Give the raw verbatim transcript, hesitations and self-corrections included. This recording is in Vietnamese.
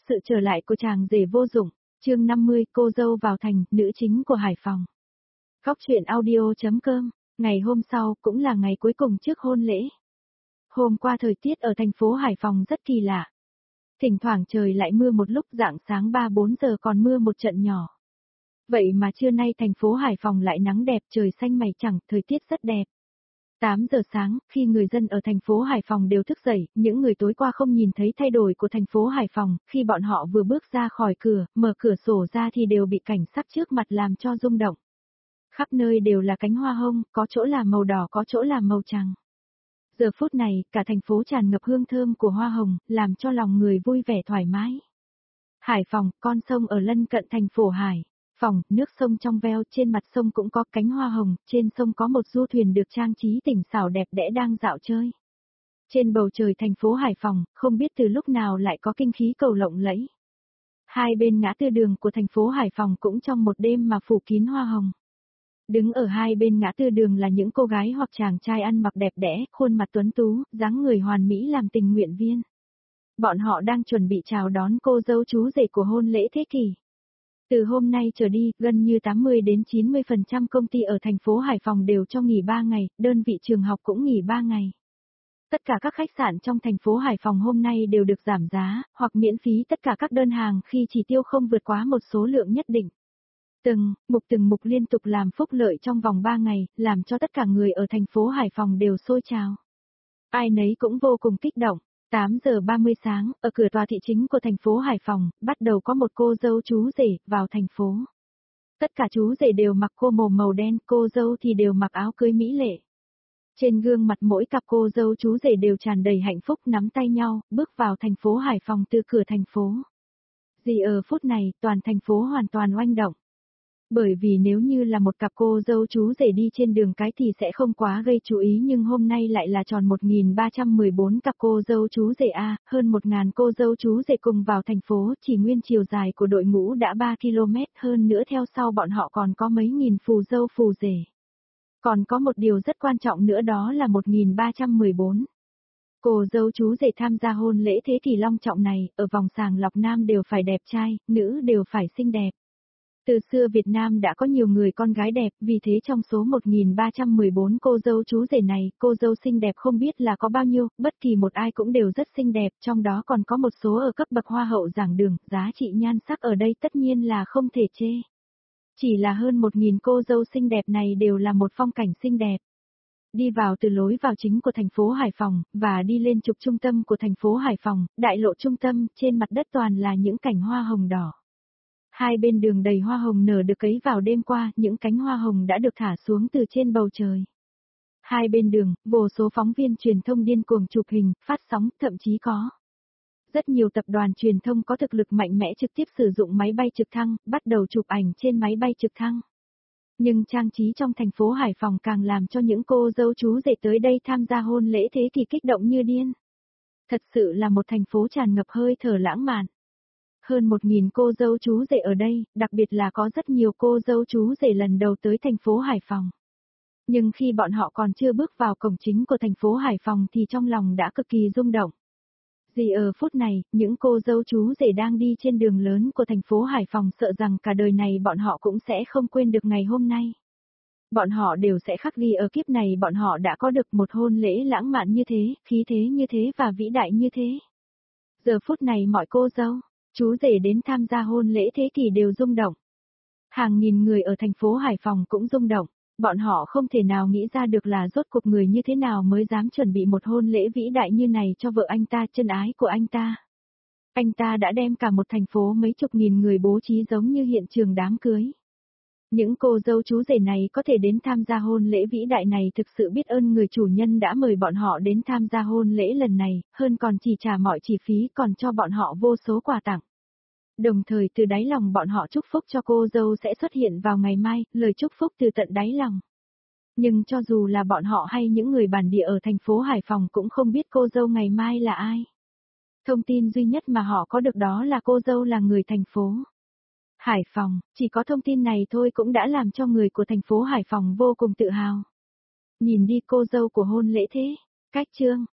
Sự trở lại của chàng rể vô dụng, chương năm mươi, cô dâu vào thành, nữ chính của Hải Phòng. Góc truyện audio.com, ngày hôm sau cũng là ngày cuối cùng trước hôn lễ. Hôm qua thời tiết ở thành phố Hải Phòng rất kỳ lạ. Thỉnh thoảng trời lại mưa một lúc, rạng sáng ba bốn giờ còn mưa một trận nhỏ. Vậy mà trưa nay thành phố Hải Phòng lại nắng đẹp, trời xanh mây chẳng, thời tiết rất đẹp. tám giờ sáng, khi người dân ở thành phố Hải Phòng đều thức dậy, những người tối qua không nhìn thấy thay đổi của thành phố Hải Phòng, khi bọn họ vừa bước ra khỏi cửa, mở cửa sổ ra thì đều bị cảnh sắc trước mặt làm cho rung động. Khắp nơi đều là cánh hoa hông, có chỗ là màu đỏ, có chỗ là màu trắng. Giờ phút này, cả thành phố tràn ngập hương thơm của hoa hồng, làm cho lòng người vui vẻ thoải mái. Hải Phòng, con sông ở lân cận thành phố Hải Phòng, nước sông trong veo, trên mặt sông cũng có cánh hoa hồng, trên sông có một du thuyền được trang trí tinh xảo đẹp đẽ đang dạo chơi. Trên bầu trời thành phố Hải Phòng, không biết từ lúc nào lại có kinh khí cầu lộng lẫy. Hai bên ngã tư đường của thành phố Hải Phòng cũng trong một đêm mà phủ kín hoa hồng. Đứng ở hai bên ngã tư đường là những cô gái hoặc chàng trai ăn mặc đẹp đẽ, khuôn mặt tuấn tú, dáng người hoàn mỹ làm tình nguyện viên. Bọn họ đang chuẩn bị chào đón cô dâu chú rể của hôn lễ thế kỷ. Từ hôm nay trở đi, gần như tám mươi đến chín mươi phần trăm công ty ở thành phố Hải Phòng đều cho nghỉ ba ngày, đơn vị trường học cũng nghỉ ba ngày. Tất cả các khách sạn trong thành phố Hải Phòng hôm nay đều được giảm giá, hoặc miễn phí tất cả các đơn hàng khi chỉ tiêu không vượt quá một số lượng nhất định. Từng, mục từng mục liên tục làm phúc lợi trong vòng ba ngày, làm cho tất cả người ở thành phố Hải Phòng đều sôi trào. Ai nấy cũng vô cùng kích động. tám giờ ba mươi sáng, ở cửa tòa thị chính của thành phố Hải Phòng, bắt đầu có một cô dâu chú rể vào thành phố. Tất cả chú rể đều mặc cô màu màu đen, cô dâu thì đều mặc áo cưới mỹ lệ. Trên gương mặt mỗi cặp cô dâu chú rể đều tràn đầy hạnh phúc, nắm tay nhau, bước vào thành phố Hải Phòng từ cửa thành phố. Gì ở phút này, toàn thành phố hoàn toàn oanh động. Bởi vì nếu như là một cặp cô dâu chú rể đi trên đường cái thì sẽ không quá gây chú ý, nhưng hôm nay lại là tròn một nghìn ba trăm mười bốn cặp cô dâu chú rể A, hơn một nghìn cô dâu chú rể cùng vào thành phố, chỉ nguyên chiều dài của đội ngũ đã ba ki lô mét, hơn nữa theo sau bọn họ còn có mấy nghìn phù dâu phù rể. Còn có một điều rất quan trọng nữa, đó là một nghìn ba trăm mười bốn. Cô dâu chú rể tham gia hôn lễ thế kỷ long trọng này, ở vòng sàng lọc nam đều phải đẹp trai, nữ đều phải xinh đẹp. Từ xưa Việt Nam đã có nhiều người con gái đẹp, vì thế trong số một nghìn ba trăm mười bốn cô dâu chú rể này, cô dâu xinh đẹp không biết là có bao nhiêu, bất kỳ một ai cũng đều rất xinh đẹp, trong đó còn có một số ở cấp bậc hoa hậu giảng đường, giá trị nhan sắc ở đây tất nhiên là không thể chê. Chỉ là hơn một nghìn cô dâu xinh đẹp này đều là một phong cảnh xinh đẹp. Đi vào từ lối vào chính của thành phố Hải Phòng, và đi lên trục trung tâm của thành phố Hải Phòng, đại lộ trung tâm, trên mặt đất toàn là những cảnh hoa hồng đỏ. Hai bên đường đầy hoa hồng nở được cấy vào đêm qua, những cánh hoa hồng đã được thả xuống từ trên bầu trời. Hai bên đường, vô số phóng viên truyền thông điên cuồng chụp hình, phát sóng, thậm chí có rất nhiều tập đoàn truyền thông có thực lực mạnh mẽ trực tiếp sử dụng máy bay trực thăng, bắt đầu chụp ảnh trên máy bay trực thăng. Nhưng trang trí trong thành phố Hải Phòng càng làm cho những cô dâu chú rể tới đây tham gia hôn lễ thế kỷ kích động như điên. Thật sự là một thành phố tràn ngập hơi thở lãng mạn. Hơn một nghìn cô dâu chú rể ở đây, đặc biệt là có rất nhiều cô dâu chú rể lần đầu tới thành phố Hải Phòng. Nhưng khi bọn họ còn chưa bước vào cổng chính của thành phố Hải Phòng thì trong lòng đã cực kỳ rung động. Vì ở phút này, những cô dâu chú rể đang đi trên đường lớn của thành phố Hải Phòng sợ rằng cả đời này bọn họ cũng sẽ không quên được ngày hôm nay. Bọn họ đều sẽ khắc ghi ở kiếp này bọn họ đã có được một hôn lễ lãng mạn như thế, khí thế như thế và vĩ đại như thế. Giờ phút này mọi cô dâu, chú rể đến tham gia hôn lễ thế kỷ đều rung động. Hàng nghìn người ở thành phố Hải Phòng cũng rung động, bọn họ không thể nào nghĩ ra được là rốt cuộc người như thế nào mới dám chuẩn bị một hôn lễ vĩ đại như này cho vợ anh ta, chân ái của anh ta. Anh ta đã đem cả một thành phố mấy chục nghìn người bố trí giống như hiện trường đám cưới. Những cô dâu chú rể này có thể đến tham gia hôn lễ vĩ đại này thực sự biết ơn người chủ nhân đã mời bọn họ đến tham gia hôn lễ lần này, hơn còn chỉ trả mọi chi phí còn cho bọn họ vô số quà tặng. Đồng thời từ đáy lòng bọn họ chúc phúc cho cô dâu sẽ xuất hiện vào ngày mai, lời chúc phúc từ tận đáy lòng. Nhưng cho dù là bọn họ hay những người bản địa ở thành phố Hải Phòng cũng không biết cô dâu ngày mai là ai. Thông tin duy nhất mà họ có được đó là cô dâu là người thành phố Hải Phòng, chỉ có thông tin này thôi cũng đã làm cho người của thành phố Hải Phòng vô cùng tự hào. Nhìn đi cô dâu của hôn lễ thế, cách chương,